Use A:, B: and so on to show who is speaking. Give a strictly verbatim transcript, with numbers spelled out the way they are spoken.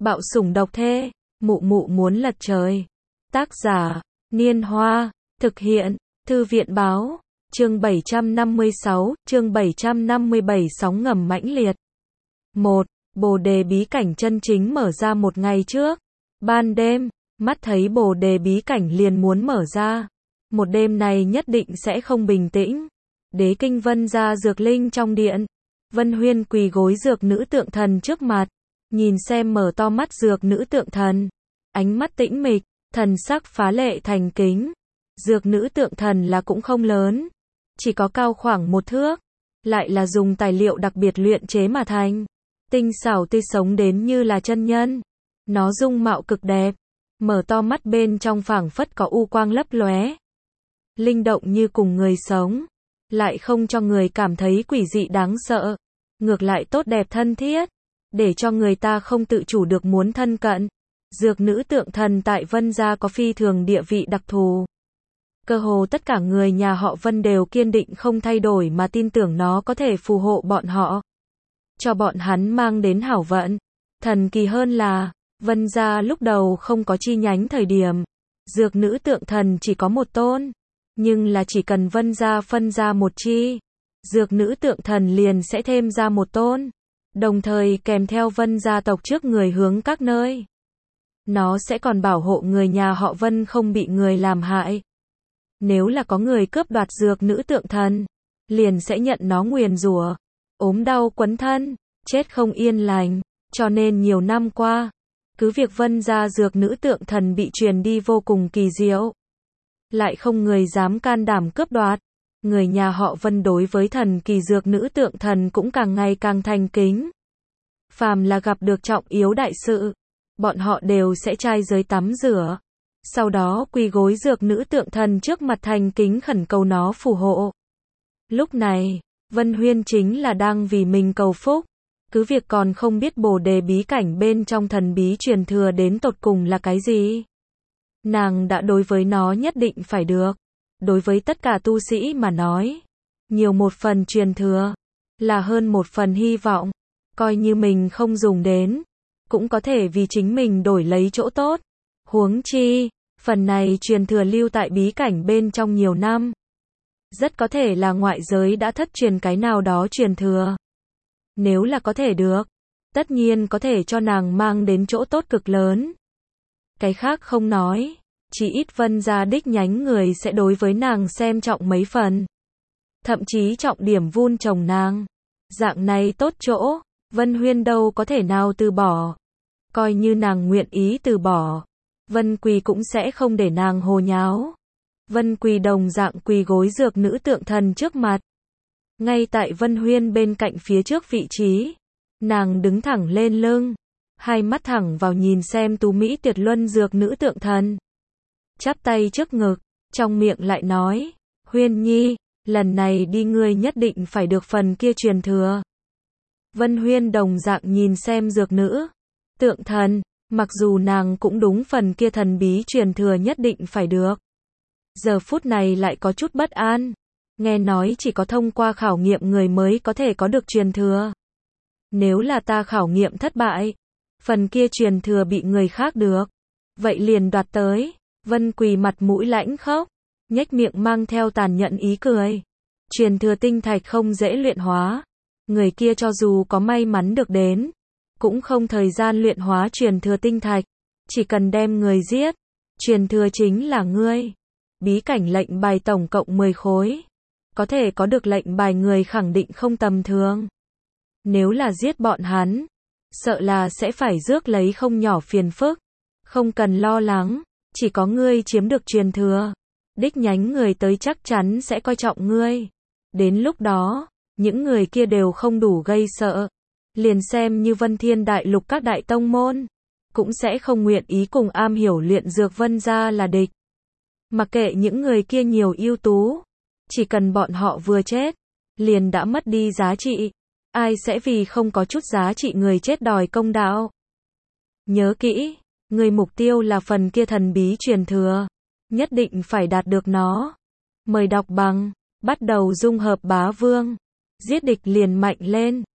A: Bạo sủng độc thê, mụ mụ muốn lật trời. Tác giả, Niên Hoa, thực hiện, Thư viện Báo, chương bảy trăm năm mươi sáu, chương bảy trăm năm mươi bảy sóng ngầm mãnh liệt. một. Bồ đề bí cảnh chân chính mở ra một ngày trước. Ban đêm, mắt thấy bồ đề bí cảnh liền muốn mở ra. Một đêm này nhất định sẽ không bình tĩnh. Đế kinh Vân ra dược linh trong điện. Vân Huyên quỳ gối dược nữ tượng thần trước mặt. Nhìn xem mở to mắt dược nữ tượng thần. Ánh mắt tĩnh mịch, thần sắc phá lệ thành kính. Dược nữ tượng thần là cũng không lớn. Chỉ có cao khoảng một thước. Lại là dùng tài liệu đặc biệt luyện chế mà thành. Tinh xảo tươi sống đến như là chân nhân. Nó dung mạo cực đẹp. Mở to mắt bên trong phảng phất có u quang lấp lóe. Linh động như cùng người sống. Lại không cho người cảm thấy quỷ dị đáng sợ. Ngược lại tốt đẹp thân thiết. Để cho người ta không tự chủ được muốn thân cận. Dược nữ tượng thần tại Vân gia có phi thường địa vị đặc thù. Cơ hồ tất cả người nhà họ Vân đều kiên định không thay đổi mà tin tưởng nó có thể phù hộ bọn họ. Cho bọn hắn mang đến hảo vận. Thần kỳ hơn là, Vân gia lúc đầu không có chi nhánh thời điểm. Dược nữ tượng thần chỉ có một tôn. Nhưng là chỉ cần Vân gia phân ra một chi. Dược nữ tượng thần liền sẽ thêm ra một tôn. Đồng thời kèm theo Vân gia tộc trước người hướng các nơi. Nó sẽ còn bảo hộ người nhà họ Vân không bị người làm hại. Nếu là có người cướp đoạt dược nữ tượng thần, liền sẽ nhận nó nguyền rủa, ốm đau quấn thân, chết không yên lành. Cho nên nhiều năm qua, cứ việc Vân gia dược nữ tượng thần bị truyền đi vô cùng kỳ diệu, lại không người dám can đảm cướp đoạt. Người nhà họ Vân đối với thần kỳ dược nữ tượng thần cũng càng ngày càng thành kính. Phàm là gặp được trọng yếu đại sự, bọn họ đều sẽ trai giới tắm rửa. Sau đó quỳ gối dược nữ tượng thần trước mặt thành kính khẩn cầu nó phù hộ. Lúc này, Vân Huyên chính là đang vì mình cầu phúc. Cứ việc còn không biết bồ đề bí cảnh bên trong thần bí truyền thừa đến tột cùng là cái gì. Nàng đã đối với nó nhất định phải được. Đối với tất cả tu sĩ mà nói, nhiều một phần truyền thừa, là hơn một phần hy vọng. Coi như mình không dùng đến, cũng có thể vì chính mình đổi lấy chỗ tốt. Huống chi, phần này truyền thừa lưu tại bí cảnh bên trong nhiều năm. Rất có thể là ngoại giới đã thất truyền cái nào đó truyền thừa. Nếu là có thể được, tất nhiên có thể cho nàng mang đến chỗ tốt cực lớn. Cái khác không nói, chỉ ít Vân gia đích nhánh người sẽ đối với nàng xem trọng mấy phần. Thậm chí trọng điểm vun trồng nàng. Dạng này tốt chỗ, Vân Huyên đâu có thể nào từ bỏ. Coi như nàng nguyện ý từ bỏ, Vân Quỳ cũng sẽ không để nàng hồ nháo. Vân Quỳ đồng dạng quỳ gối dược nữ tượng thần trước mặt. Ngay tại Vân Huyên bên cạnh phía trước vị trí, nàng đứng thẳng lên lưng, hai mắt thẳng vào nhìn xem tú mỹ tuyệt luân dược nữ tượng thần. Chắp tay trước ngực, trong miệng lại nói, Huyên nhi, lần này đi ngươi nhất định phải được phần kia truyền thừa. Vân Huyên đồng dạng nhìn xem dược nữ tượng thần, mặc dù nàng cũng đúng phần kia thần bí truyền thừa nhất định phải được. Giờ phút này lại có chút bất an. Nghe nói chỉ có thông qua khảo nghiệm người mới có thể có được truyền thừa. Nếu là ta khảo nghiệm thất bại, phần kia truyền thừa bị người khác được, vậy liền đoạt tới. Vân Quỳ mặt mũi lãnh khốc, nhếch miệng mang theo tàn nhẫn ý cười. Truyền thừa tinh thạch không dễ luyện hóa. Người kia cho dù có may mắn được đến, cũng không thời gian luyện hóa truyền thừa tinh thạch. Chỉ cần đem người giết, truyền thừa chính là ngươi. Bí cảnh lệnh bài tổng cộng mười khối. Có thể có được lệnh bài người khẳng định không tầm thường. Nếu là giết bọn hắn, sợ là sẽ phải rước lấy không nhỏ phiền phức. Không cần lo lắng, chỉ có ngươi chiếm được truyền thừa. Đích nhánh người tới chắc chắn sẽ coi trọng ngươi. Đến lúc đó, những người kia đều không đủ gây sợ. Liền xem như Vân Thiên Đại Lục các đại tông môn, cũng sẽ không nguyện ý cùng am hiểu luyện dược Vân gia là địch. Mặc kệ những người kia nhiều ưu tú, chỉ cần bọn họ vừa chết, liền đã mất đi giá trị. Ai sẽ vì không có chút giá trị người chết đòi công đạo. Nhớ kỹ, người mục tiêu là phần kia thần bí truyền thừa. Nhất định phải đạt được nó. Mời đọc bằng, bắt đầu dung hợp bá vương. Giết địch liền mạnh lên.